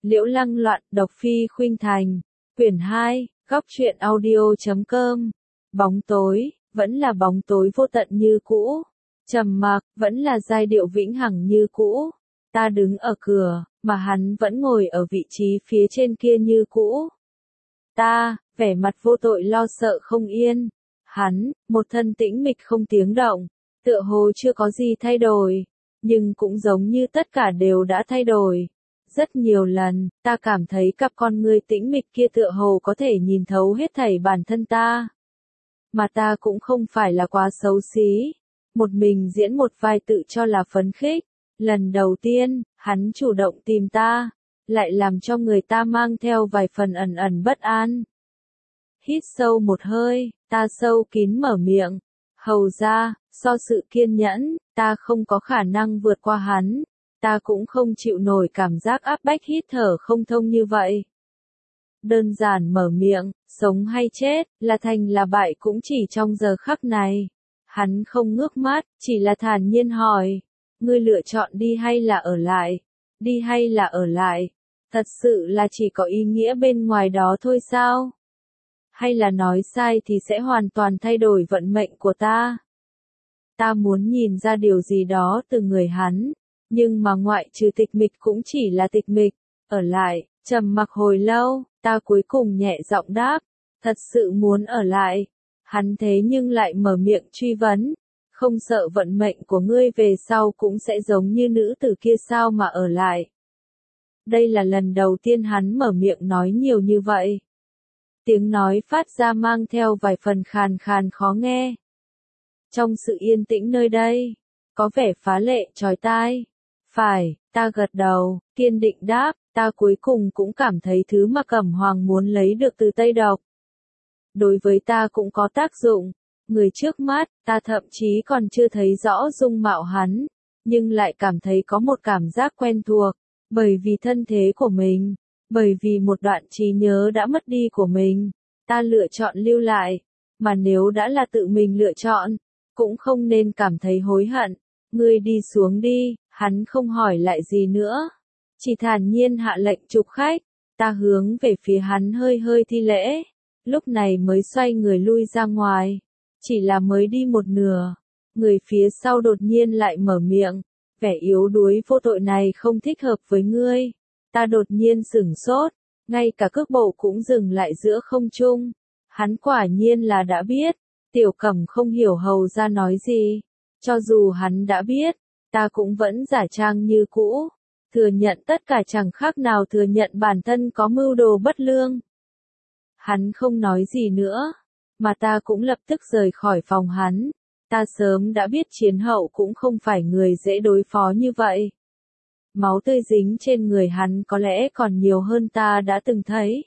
Liễu Lăng Loạn, độc phi khuynh thành. Quyển 2, góc truyện audio.com. Bóng tối, vẫn là bóng tối vô tận như cũ. Trầm mặc, vẫn là giai điệu vĩnh hằng như cũ. Ta đứng ở cửa, mà hắn vẫn ngồi ở vị trí phía trên kia như cũ. Ta, vẻ mặt vô tội lo sợ không yên. Hắn, một thân tĩnh mịch không tiếng động, tựa hồ chưa có gì thay đổi, nhưng cũng giống như tất cả đều đã thay đổi. Rất nhiều lần, ta cảm thấy cặp con ngươi tĩnh mịch kia tựa hồ có thể nhìn thấu hết thảy bản thân ta. Mà ta cũng không phải là quá xấu xí. Một mình diễn một vai tự cho là phấn khích. Lần đầu tiên, hắn chủ động tìm ta, lại làm cho người ta mang theo vài phần ẩn ẩn bất an. Hít sâu một hơi, ta sâu kín mở miệng. Hầu ra, do sự kiên nhẫn, ta không có khả năng vượt qua hắn. Ta cũng không chịu nổi cảm giác áp bách hít thở không thông như vậy. Đơn giản mở miệng, sống hay chết, là thành là bại cũng chỉ trong giờ khắc này. Hắn không ngước mắt, chỉ là thản nhiên hỏi. Ngươi lựa chọn đi hay là ở lại? Đi hay là ở lại? Thật sự là chỉ có ý nghĩa bên ngoài đó thôi sao? Hay là nói sai thì sẽ hoàn toàn thay đổi vận mệnh của ta? Ta muốn nhìn ra điều gì đó từ người hắn, nhưng mà ngoại trừ tịch mịch cũng chỉ là tịch mịch. Ở lại, trầm mặc hồi lâu, ta cuối cùng nhẹ giọng đáp, thật sự muốn ở lại. Hắn thế nhưng lại mở miệng truy vấn, không sợ vận mệnh của ngươi về sau cũng sẽ giống như nữ tử kia sao mà ở lại. Đây là lần đầu tiên hắn mở miệng nói nhiều như vậy. Tiếng nói phát ra mang theo vài phần khàn khàn khó nghe. Trong sự yên tĩnh nơi đây, có vẻ phá lệ chói tai. Phải, ta gật đầu, kiên định đáp, ta cuối cùng cũng cảm thấy thứ mà Cẩm Hoàng muốn lấy được từ Tây Độc. Đối với ta cũng có tác dụng. Người trước mắt, ta thậm chí còn chưa thấy rõ dung mạo hắn, nhưng lại cảm thấy có một cảm giác quen thuộc, bởi vì thân thế của mình, bởi vì một đoạn trí nhớ đã mất đi của mình, ta lựa chọn lưu lại, mà nếu đã là tự mình lựa chọn, cũng không nên cảm thấy hối hận. Ngươi đi xuống đi, hắn không hỏi lại gì nữa, chỉ thản nhiên hạ lệnh chụp khách. Ta hướng về phía hắn hơi hơi thi lễ, lúc này mới xoay người lui ra ngoài. Chỉ là mới đi một nửa, người phía sau đột nhiên lại mở miệng, vẻ yếu đuối vô tội này không thích hợp với ngươi. Ta đột nhiên sửng sốt, ngay cả cước bộ cũng dừng lại giữa không trung. Hắn quả nhiên là đã biết, Tiểu Cẩm không hiểu hầu ra nói gì. Cho dù hắn đã biết, ta cũng vẫn giả trang như cũ, thừa nhận tất cả chẳng khác nào thừa nhận bản thân có mưu đồ bất lương. Hắn không nói gì nữa, mà ta cũng lập tức rời khỏi phòng hắn. Ta sớm đã biết Chiến Hậu cũng không phải người dễ đối phó như vậy. Máu tươi dính trên người hắn có lẽ còn nhiều hơn ta đã từng thấy.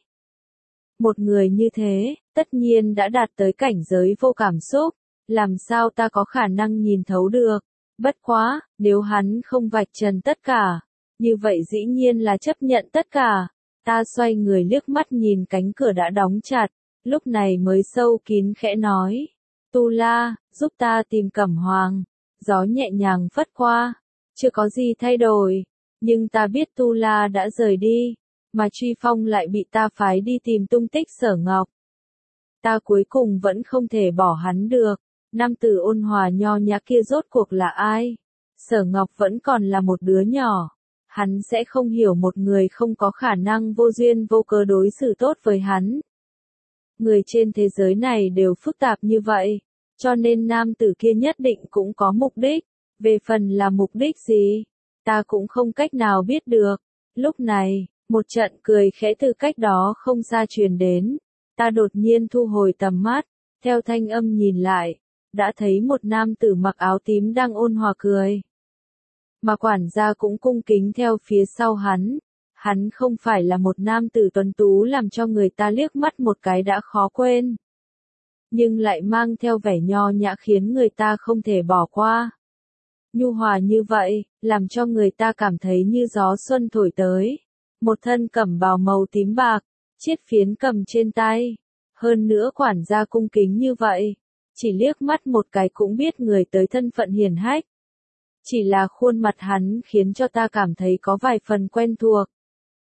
Một người như thế, tất nhiên đã đạt tới cảnh giới vô cảm xúc, làm sao ta có khả năng nhìn thấu được. Bất quá, nếu hắn không vạch trần tất cả, như vậy dĩ nhiên là chấp nhận tất cả. Ta xoay người liếc mắt nhìn cánh cửa đã đóng chặt, lúc này mới sâu kín khẽ nói. Tu La, giúp ta tìm Cẩm Hoàng. Gió nhẹ nhàng phất qua, chưa có gì thay đổi, nhưng ta biết Tu La đã rời đi, mà Truy Phong lại bị ta phái đi tìm tung tích Sở Ngọc. Ta cuối cùng vẫn không thể bỏ hắn được. Nam tử ôn hòa nho nhã kia rốt cuộc là ai? Sở Ngọc vẫn còn là một đứa nhỏ. Hắn sẽ không hiểu một người không có khả năng vô duyên vô cớ đối xử tốt với hắn. Người trên thế giới này đều phức tạp như vậy, cho nên nam tử kia nhất định cũng có mục đích. Về phần là mục đích gì, ta cũng không cách nào biết được. Lúc này, một trận cười khẽ từ cách đó không xa truyền đến. Ta đột nhiên thu hồi tầm mắt, theo thanh âm nhìn lại, đã thấy một nam tử mặc áo tím đang ôn hòa cười. Mà quản gia cũng cung kính theo phía sau hắn. Hắn không phải là một nam tử tuấn tú làm cho người ta liếc mắt một cái đã khó quên, nhưng lại mang theo vẻ nho nhã khiến người ta không thể bỏ qua. Nhu hòa như vậy, làm cho người ta cảm thấy như gió xuân thổi tới. Một thân cẩm bào màu tím bạc, chiếc phiến cầm trên tay. Hơn nữa quản gia cung kính như vậy, chỉ liếc mắt một cái cũng biết người tới thân phận hiển hách. Chỉ là khuôn mặt hắn khiến cho ta cảm thấy có vài phần quen thuộc.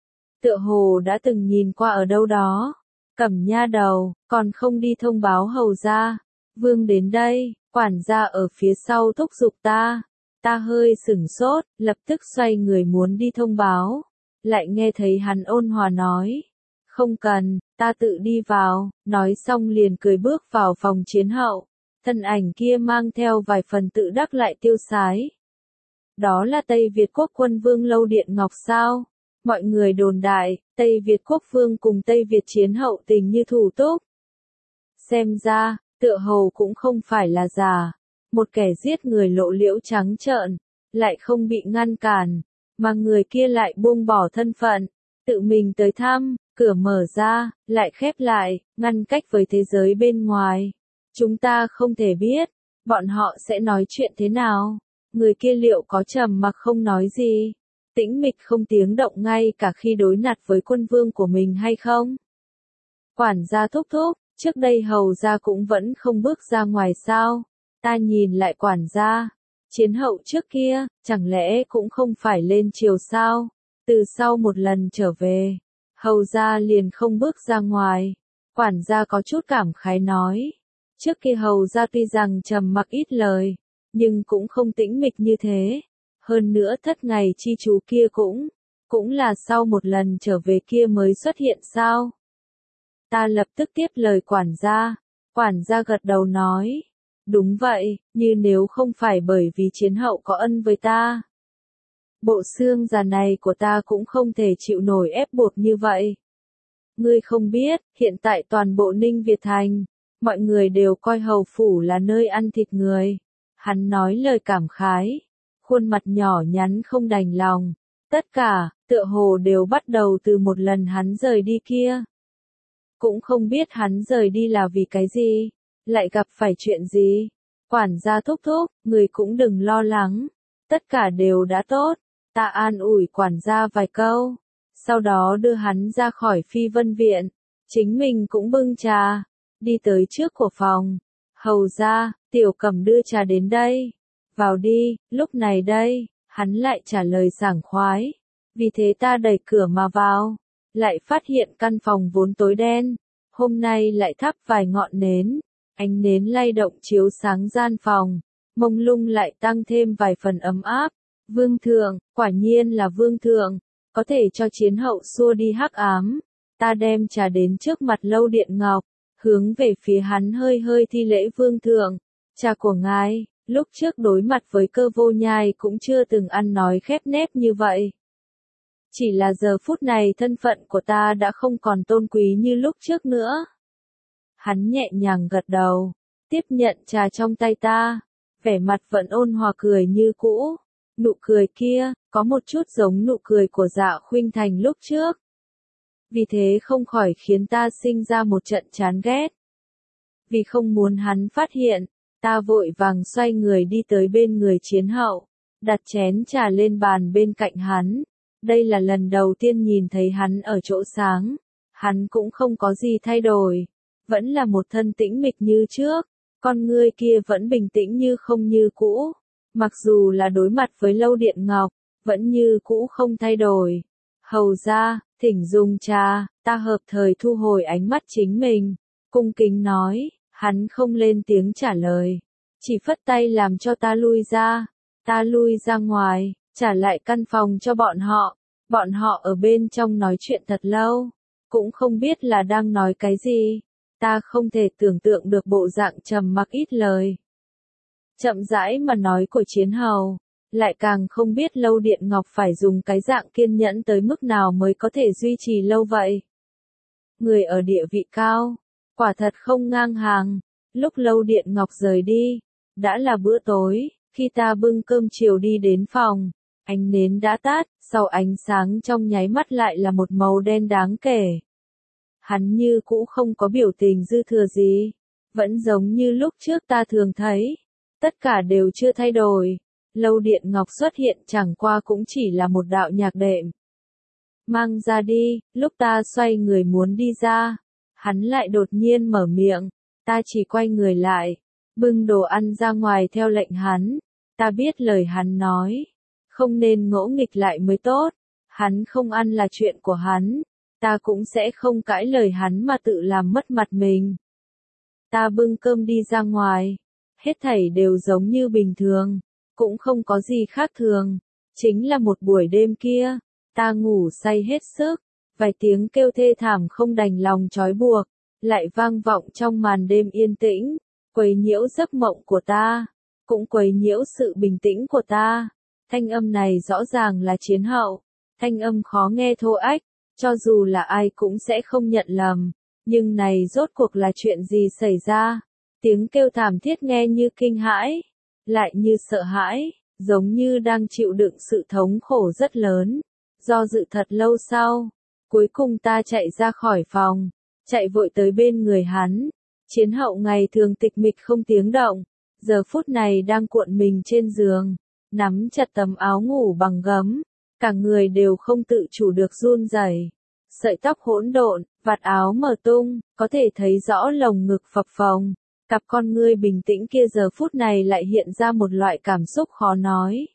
tựa hồ đã từng nhìn qua ở đâu đó. Cẩm nha đầu, còn không đi thông báo hầu gia. Vương đến đây, quản gia ở phía sau thúc giục ta. Ta hơi sửng sốt, lập tức xoay người muốn đi thông báo. Lại nghe thấy hắn ôn hòa nói. Không cần, ta tự đi vào, nói xong liền cười bước vào phòng chiến hậu. Thân ảnh kia mang theo vài phần tự đắc lại tiêu sái. Đó là Tây Việt quốc quân vương Lâu Điện Ngọc sao? Mọi người đồn đại, Tây Việt quốc vương cùng Tây Việt chiến hậu tình như thủ túc. Xem ra, tựa hồ cũng không phải là giả. Một kẻ giết người lộ liễu trắng trợn, lại không bị ngăn cản, mà người kia lại buông bỏ thân phận, tự mình tới thăm, cửa mở ra, lại khép lại, ngăn cách với thế giới bên ngoài. Chúng ta không thể biết, bọn họ sẽ nói chuyện thế nào. Người kia liệu có trầm mặc không nói gì, tĩnh mịch không tiếng động ngay cả khi đối mặt với quân vương của mình hay không? Quản gia thúc thúc, trước đây hầu gia cũng vẫn không bước ra ngoài sao? Ta nhìn lại quản gia, chiến hậu trước kia, chẳng lẽ cũng không phải lên triều sao? Từ sau một lần trở về, hầu gia liền không bước ra ngoài. Quản gia có chút cảm khái nói, trước kia hầu gia tuy rằng trầm mặc ít lời, nhưng cũng không tĩnh mịch như thế. Hơn nữa thất ngày chi chú kia cũng là sau một lần trở về kia mới xuất hiện sao? Ta lập tức tiếp lời quản gia gật đầu nói, đúng vậy, như nếu không phải bởi vì chiến hậu có ân với ta. Bộ xương già này của ta cũng không thể chịu nổi ép buộc như vậy. Ngươi không biết, hiện tại toàn bộ Ninh Việt Thành, mọi người đều coi hầu phủ là nơi ăn thịt người. Hắn nói lời cảm khái, khuôn mặt nhỏ nhắn không đành lòng. Tất cả, tựa hồ đều bắt đầu từ một lần hắn rời đi kia. Cũng không biết hắn rời đi là vì cái gì, lại gặp phải chuyện gì. Quản gia thúc thúc, người cũng đừng lo lắng. Tất cả đều đã tốt. Ta an ủi quản gia vài câu. Sau đó đưa hắn ra khỏi Phi Vân Viện. Chính mình cũng bưng trà. Đi tới trước của phòng. Hầu ra, Tiểu Cẩm đưa trà đến đây. Vào đi, lúc này đây, hắn lại trả lời sảng khoái. Vì thế ta đẩy cửa mà vào. Lại phát hiện căn phòng vốn tối đen. Hôm nay lại thắp vài ngọn nến. Ánh nến lay động chiếu sáng gian phòng. Mông lung lại tăng thêm vài phần ấm áp. Vương thượng, quả nhiên là vương thượng. Có thể cho chiến hậu xua đi hắc ám. Ta đem trà đến trước mặt Lâu Điện Ngọc. Hướng về phía hắn hơi hơi thi lễ vương thượng. Trà của ngài, lúc trước đối mặt với Cơ Vô Nhai cũng chưa từng ăn nói khép nép như vậy. Chỉ là giờ phút này thân phận của ta đã không còn tôn quý như lúc trước nữa. Hắn nhẹ nhàng gật đầu, tiếp nhận trà trong tay ta, vẻ mặt vẫn ôn hòa cười như cũ. Nụ cười kia, có một chút giống nụ cười của Dạ Khuynh Thành lúc trước. Vì thế không khỏi khiến ta sinh ra một trận chán ghét. Vì không muốn hắn phát hiện, ta vội vàng xoay người đi tới bên người chiến hậu, đặt chén trà lên bàn bên cạnh hắn. Đây là lần đầu tiên nhìn thấy hắn ở chỗ sáng. Hắn cũng không có gì thay đổi. Vẫn là một thân tĩnh mịch như trước. Con ngươi kia vẫn bình tĩnh như không như cũ. Mặc dù là đối mặt với Lâu Điện Ngọc, vẫn như cũ không thay đổi. Hầu ra, thỉnh dùng trà, ta hợp thời thu hồi ánh mắt chính mình. Cung kính nói, hắn không lên tiếng trả lời. Chỉ phất tay làm cho ta lui ra. Ta lui ra ngoài, trả lại căn phòng cho bọn họ. Bọn họ ở bên trong nói chuyện thật lâu. Cũng không biết là đang nói cái gì. Ta không thể tưởng tượng được bộ dạng trầm mặc ít lời. Chậm rãi mà nói của chiến hầu. Lại càng không biết Lâu Điện Ngọc phải dùng cái dạng kiên nhẫn tới mức nào mới có thể duy trì lâu vậy. Người ở địa vị cao. Quả thật không ngang hàng. Lúc Lâu Điện Ngọc rời đi. Đã là bữa tối. Khi ta bưng cơm chiều đi đến phòng. Ánh nến đã tắt, sau ánh sáng trong nháy mắt lại là một màu đen đáng kể. Hắn như cũ không có biểu tình dư thừa gì, vẫn giống như lúc trước ta thường thấy. Tất cả đều chưa thay đổi. Lâu Điện Ngọc xuất hiện chẳng qua cũng chỉ là một đạo nhạc đệm. Mang ra đi, lúc ta xoay người muốn đi ra, hắn lại đột nhiên mở miệng, ta chỉ quay người lại, bưng đồ ăn ra ngoài theo lệnh hắn. Ta biết lời hắn nói. Không nên ngỗ nghịch lại mới tốt. Hắn không ăn là chuyện của hắn, ta cũng sẽ không cãi lời hắn mà tự làm mất mặt mình. Ta bưng cơm đi ra ngoài, hết thảy đều giống như bình thường, cũng không có gì khác thường, chính là một buổi đêm kia, ta ngủ say hết sức, vài tiếng kêu thê thảm không đành lòng trói buộc, lại vang vọng trong màn đêm yên tĩnh, quấy nhiễu giấc mộng của ta, cũng quấy nhiễu sự bình tĩnh của ta. Thanh âm này rõ ràng là Chiến Hậu, thanh âm khó nghe thô ách, cho dù là ai cũng sẽ không nhận lầm, nhưng này rốt cuộc là chuyện gì xảy ra? Tiếng kêu thảm thiết nghe như kinh hãi, lại như sợ hãi, giống như đang chịu đựng sự thống khổ rất lớn. Do dự thật lâu sau, cuối cùng ta chạy ra khỏi phòng, chạy vội tới bên người hắn. Chiến Hậu ngày thường tịch mịch không tiếng động, giờ phút này đang cuộn mình trên giường, nắm chặt tấm áo ngủ bằng gấm, cả người đều không tự chủ được run rẩy. Sợi tóc hỗn độn, vạt áo mở tung, có thể thấy rõ lồng ngực phập phồng. Cặp con ngươi bình tĩnh kia giờ phút này lại hiện ra một loại cảm xúc khó nói.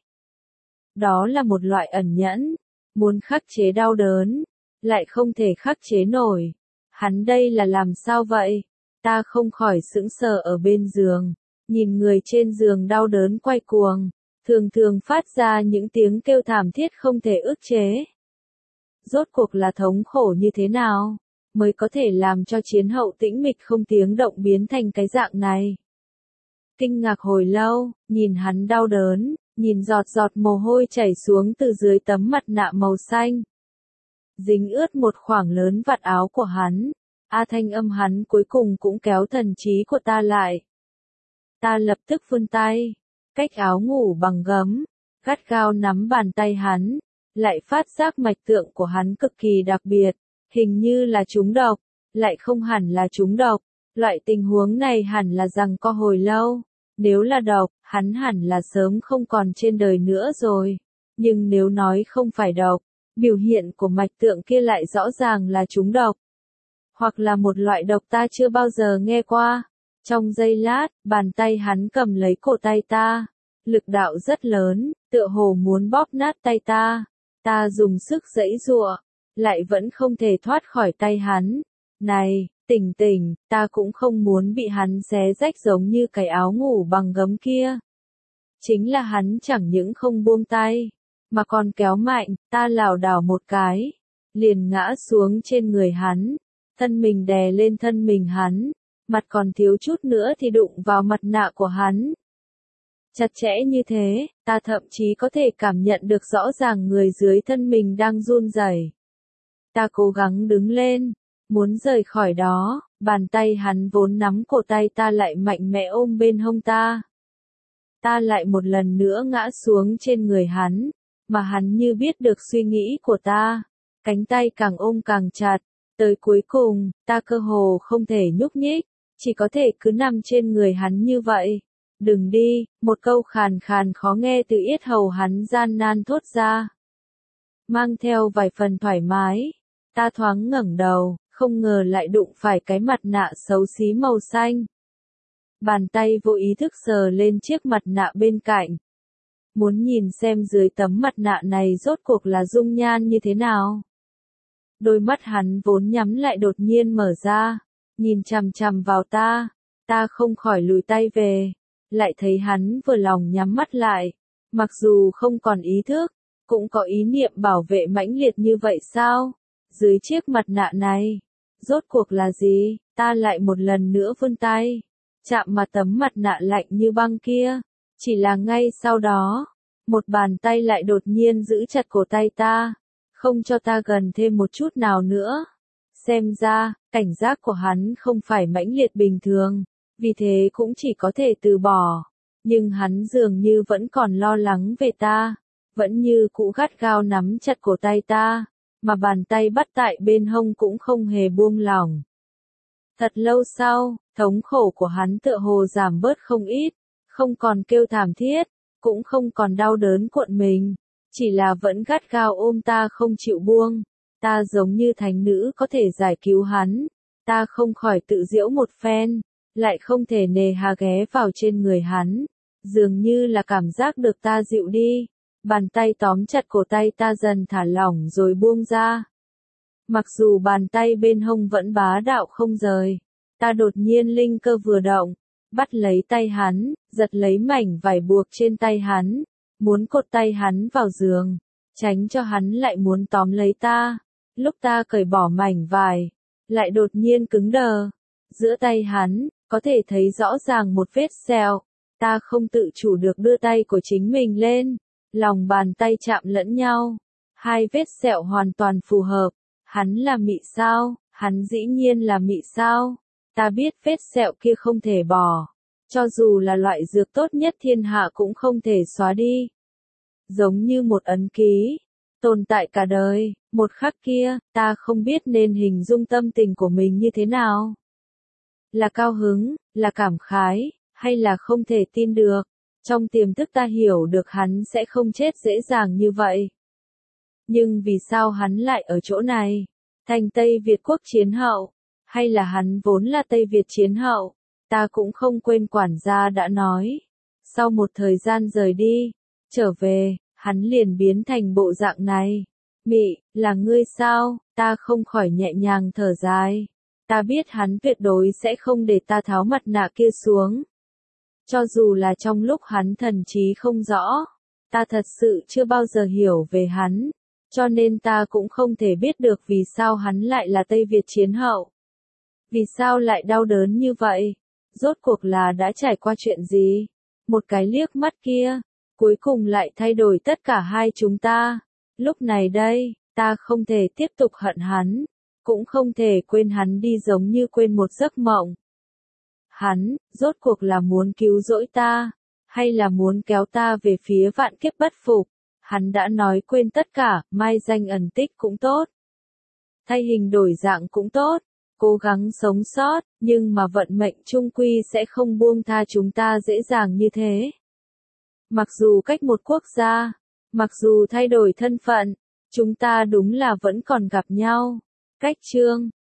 Đó là một loại ẩn nhẫn, muốn khắc chế đau đớn, lại không thể khắc chế nổi. Hắn đây là làm sao vậy? Ta không khỏi sững sờ ở bên giường, nhìn người trên giường đau đớn quay cuồng, thường thường phát ra những tiếng kêu thảm thiết không thể ức chế. Rốt cuộc là thống khổ như thế nào, mới có thể làm cho Chiến Hậu tĩnh mịch không tiếng động biến thành cái dạng này. Kinh ngạc hồi lâu, nhìn hắn đau đớn, nhìn giọt giọt mồ hôi chảy xuống từ dưới tấm mặt nạ màu xanh. Dính ướt một khoảng lớn vạt áo của hắn, thanh âm hắn cuối cùng cũng kéo thần trí của ta lại. Ta lập tức vươn tay, cách áo ngủ bằng gấm, gắt gao nắm bàn tay hắn, lại phát giác mạch tượng của hắn cực kỳ đặc biệt, hình như là trúng độc, lại không hẳn là trúng độc, loại tình huống này hẳn là giằng co hồi lâu, nếu là độc, hắn hẳn là sớm không còn trên đời nữa rồi, nhưng nếu nói không phải độc, biểu hiện của mạch tượng kia lại rõ ràng là trúng độc, hoặc là một loại độc ta chưa bao giờ nghe qua. Trong giây lát, bàn tay hắn cầm lấy cổ tay ta, lực đạo rất lớn, tựa hồ muốn bóp nát tay ta. Ta dùng sức giãy giụa, lại vẫn không thể thoát khỏi tay hắn. Này, tỉnh tỉnh, ta cũng không muốn bị hắn xé rách giống như cái áo ngủ bằng gấm kia. Chính là hắn chẳng những không buông tay, mà còn kéo mạnh, ta lảo đảo một cái, liền ngã xuống trên người hắn, thân mình đè lên thân mình hắn, mặt còn thiếu chút nữa thì đụng vào mặt nạ của hắn. Chặt chẽ như thế, ta thậm chí có thể cảm nhận được rõ ràng người dưới thân mình đang run rẩy. Ta cố gắng đứng lên, muốn rời khỏi đó, bàn tay hắn vốn nắm cổ tay ta lại mạnh mẽ ôm bên hông ta. Ta lại một lần nữa ngã xuống trên người hắn, mà hắn như biết được suy nghĩ của ta, cánh tay càng ôm càng chặt, tới cuối cùng, ta cơ hồ không thể nhúc nhích, chỉ có thể cứ nằm trên người hắn như vậy. Đừng đi, một câu khàn khàn khó nghe từ yết hầu hắn gian nan thốt ra. Mang theo vài phần thoải mái, ta thoáng ngẩng đầu, không ngờ lại đụng phải cái mặt nạ xấu xí màu xanh. Bàn tay vô ý thức sờ lên chiếc mặt nạ bên cạnh. Muốn nhìn xem dưới tấm mặt nạ này rốt cuộc là dung nhan như thế nào. Đôi mắt hắn vốn nhắm lại đột nhiên mở ra, nhìn chằm chằm vào ta, ta không khỏi lùi tay về. Lại thấy hắn vừa lòng nhắm mắt lại, mặc dù không còn ý thức, cũng có ý niệm bảo vệ mãnh liệt như vậy sao? Dưới chiếc mặt nạ này, rốt cuộc là gì? Ta lại một lần nữa vươn tay, chạm mà tấm mặt nạ lạnh như băng kia, chỉ là ngay sau đó, một bàn tay lại đột nhiên giữ chặt cổ tay ta, không cho ta gần thêm một chút nào nữa. Xem ra, cảnh giác của hắn không phải mãnh liệt bình thường. Vì thế cũng chỉ có thể từ bỏ, nhưng hắn dường như vẫn còn lo lắng về ta, vẫn như cũ gắt gao nắm chặt cổ tay ta, mà bàn tay bắt tại bên hông cũng không hề buông lỏng. Thật lâu sau, thống khổ của hắn tựa hồ giảm bớt không ít, không còn kêu thảm thiết, cũng không còn đau đớn cuộn mình, chỉ là vẫn gắt gao ôm ta không chịu buông. Ta giống như thánh nữ có thể giải cứu hắn, ta không khỏi tự giễu một phen. Lại không thể nề hà ghé vào trên người hắn, dường như là cảm giác được ta dịu đi, Bàn tay tóm chặt cổ tay ta dần thả lỏng rồi buông ra. Mặc dù bàn tay bên hông vẫn bá đạo không rời, ta đột nhiên linh cơ vừa động, bắt lấy tay hắn, giật lấy mảnh vải buộc trên tay hắn, muốn cột tay hắn vào giường, tránh cho hắn lại muốn tóm lấy ta. Lúc ta cởi bỏ mảnh vải, lại đột nhiên cứng đờ. Giữa tay hắn, có thể thấy rõ ràng một vết sẹo. Ta không tự chủ được đưa tay của chính mình lên, lòng bàn tay chạm lẫn nhau. Hai vết sẹo hoàn toàn phù hợp. Hắn là mị sao? Hắn dĩ nhiên là mị sao? Ta biết vết sẹo kia không thể bỏ. Cho dù là loại dược tốt nhất thiên hạ cũng không thể xóa đi. Giống như một ấn ký, tồn tại cả đời. Một khắc kia, ta không biết nên hình dung tâm tình của mình như thế nào. Là cao hứng, là cảm khái, hay là không thể tin được. Trong tiềm thức ta hiểu được hắn sẽ không chết dễ dàng như vậy. Nhưng vì sao hắn lại ở chỗ này? Thành Tây Việt quốc chiến hậu? Hay là hắn vốn là Tây Việt chiến hậu? Ta cũng không quên quản gia đã nói. Sau một thời gian rời đi, trở về, hắn liền biến thành bộ dạng này. Mị, là ngươi sao? Ta không khỏi nhẹ nhàng thở dài. Ta biết hắn tuyệt đối sẽ không để ta tháo mặt nạ kia xuống. Cho dù là trong lúc hắn thần trí không rõ, ta thật sự chưa bao giờ hiểu về hắn. Cho nên ta cũng không thể biết được vì sao hắn lại là Tây Việt chiến hậu. Vì sao lại đau đớn như vậy? Rốt cuộc là đã trải qua chuyện gì? Một cái liếc mắt kia, cuối cùng lại thay đổi tất cả hai chúng ta. Lúc này đây, ta không thể tiếp tục hận hắn, cũng không thể quên hắn đi giống như quên một giấc mộng. Hắn, rốt cuộc là muốn cứu rỗi ta, hay là muốn kéo ta về phía vạn kiếp bất phục? Hắn đã nói quên tất cả, mai danh ẩn tích cũng tốt. Thay hình đổi dạng cũng tốt, cố gắng sống sót, nhưng mà vận mệnh chung quy sẽ không buông tha chúng ta dễ dàng như thế. Mặc dù cách một quốc gia, mặc dù thay đổi thân phận, chúng ta đúng là vẫn còn gặp nhau. Cách chương